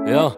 Ja,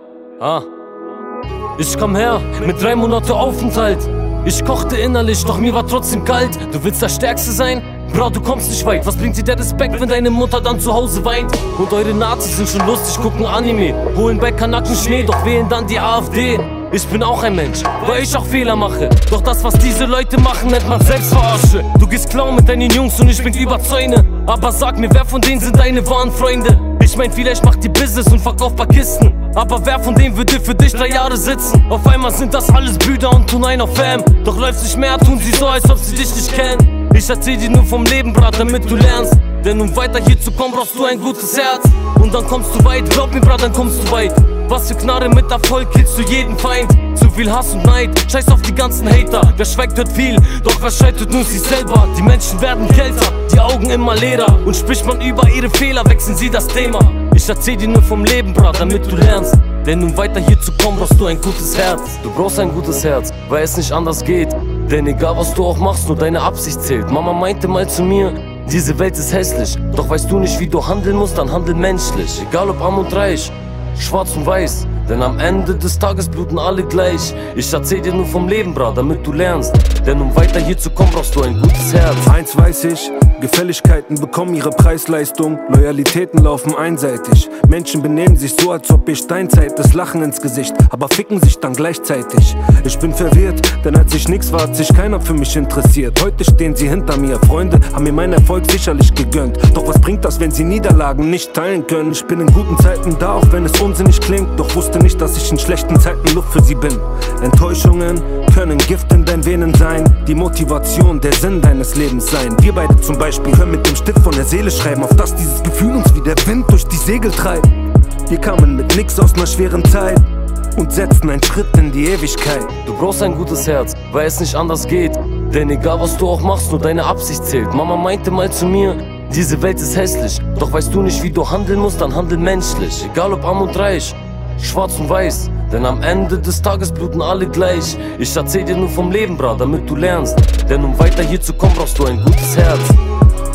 ich komm her mit 3 Monate Aufenthalt. Ich kochte innerlich, doch mir war trotzdem kalt. Du willst der Stärkste sein? Bro, du kommst nicht weit. Was bringt dir der Respekt, wenn deine Mutter dann zu Hause weint? Und eure Nazis sind schon lustig, gucken Anime, holen bei Kanaken Schnee, doch wählen dann die AfD. Ich bin auch ein Mensch, weil ich auch Fehler mache. Doch das, was diese Leute machen, nennt man Selbstverarsche. Du gehst klauen mit deinen Jungs und ich bin über Zäune. Aber sag mir, wer von denen sind deine wahren Freunde? Ich mein, vielleicht macht die Business und verkauft paar Kisten. Aber wer von denen würde für dich 3 Jahre sitzen? Auf einmal sind das alles Brüder und tun einen auf Fam. Doch läuft's nicht mehr, tun sie so, als ob sie dich nicht kennen. Ich erzähl dir nur vom Leben, Brat, damit du lernst. Denn um weiter hier zu kommen, brauchst du ein gutes Herz. Und dann kommst du weit, glaub mir, Brat, dann kommst du weit. Was für Knarre mit Erfolg, killst du jeden Feind. Zu viel Hass und Neid, scheiß auf die ganzen Hater. Wer schweigt, hört viel, doch wer scheitert nur sich selber. Die Menschen werden kälter, die Augen immer leerer. Und spricht man über ihre Fehler, wechseln sie das Thema. Ich erzähl dir nur vom Leben, Brat, damit du lernst. Denn um weiter hier zu kommen, brauchst du ein gutes Herz. Du brauchst ein gutes Herz, weil es nicht anders geht. Denn egal was du auch machst, nur deine Absicht zählt. Mama meinte mal zu mir, diese Welt ist hässlich. Doch weißt du nicht, wie du handeln musst, dann handel menschlich. Egal ob arm und reich, schwarz und weiß. Denn am Ende des Tages bluten alle gleich. Ich erzähl dir nur vom Leben, Bra, damit du lernst. Denn um weiter hier zu kommen, brauchst du ein gutes Herz. Eins weiß ich, Gefälligkeiten bekommen ihre Preisleistung. Loyalitäten laufen einseitig. Menschen benehmen sich so, als ob ich Steinzeit ist. Lachen ins Gesicht, aber ficken sich dann gleichzeitig. Ich bin verwirrt, denn als ich nix war, hat sich keiner für mich interessiert. Heute stehen sie hinter mir, Freunde haben mir meinen Erfolg sicherlich gegönnt. Doch was bringt das, wenn sie Niederlagen nicht teilen können? Ich bin in guten Zeiten da, auch wenn es unsinnig klingt. Doch wusste nicht, dass ich in schlechten Zeiten Luft für sie bin. Enttäuschungen können Gift in deinen Venen sein. Die Motivation, der Sinn deines Lebens sein. Wir beide zum Beispiel können mit dem Stift von der Seele schreiben, auf dass dieses Gefühl uns wie der Wind durch die Segel treibt. Wir kamen mit nix aus ner schweren Zeit und setzen einen Schritt in die Ewigkeit. Du brauchst ein gutes Herz, weil es nicht anders geht. Denn egal was du auch machst, nur deine Absicht zählt. Mama meinte mal zu mir, diese Welt ist hässlich. Doch weißt du nicht, wie du handeln musst, dann handel menschlich. Egal ob arm und reich, schwarz und weiß. Denn am Ende des Tages bluten alle gleich. Ich erzähl dir nur vom Leben, Bra, damit du lernst. Denn um weiter hier zu kommen, brauchst du ein gutes Herz.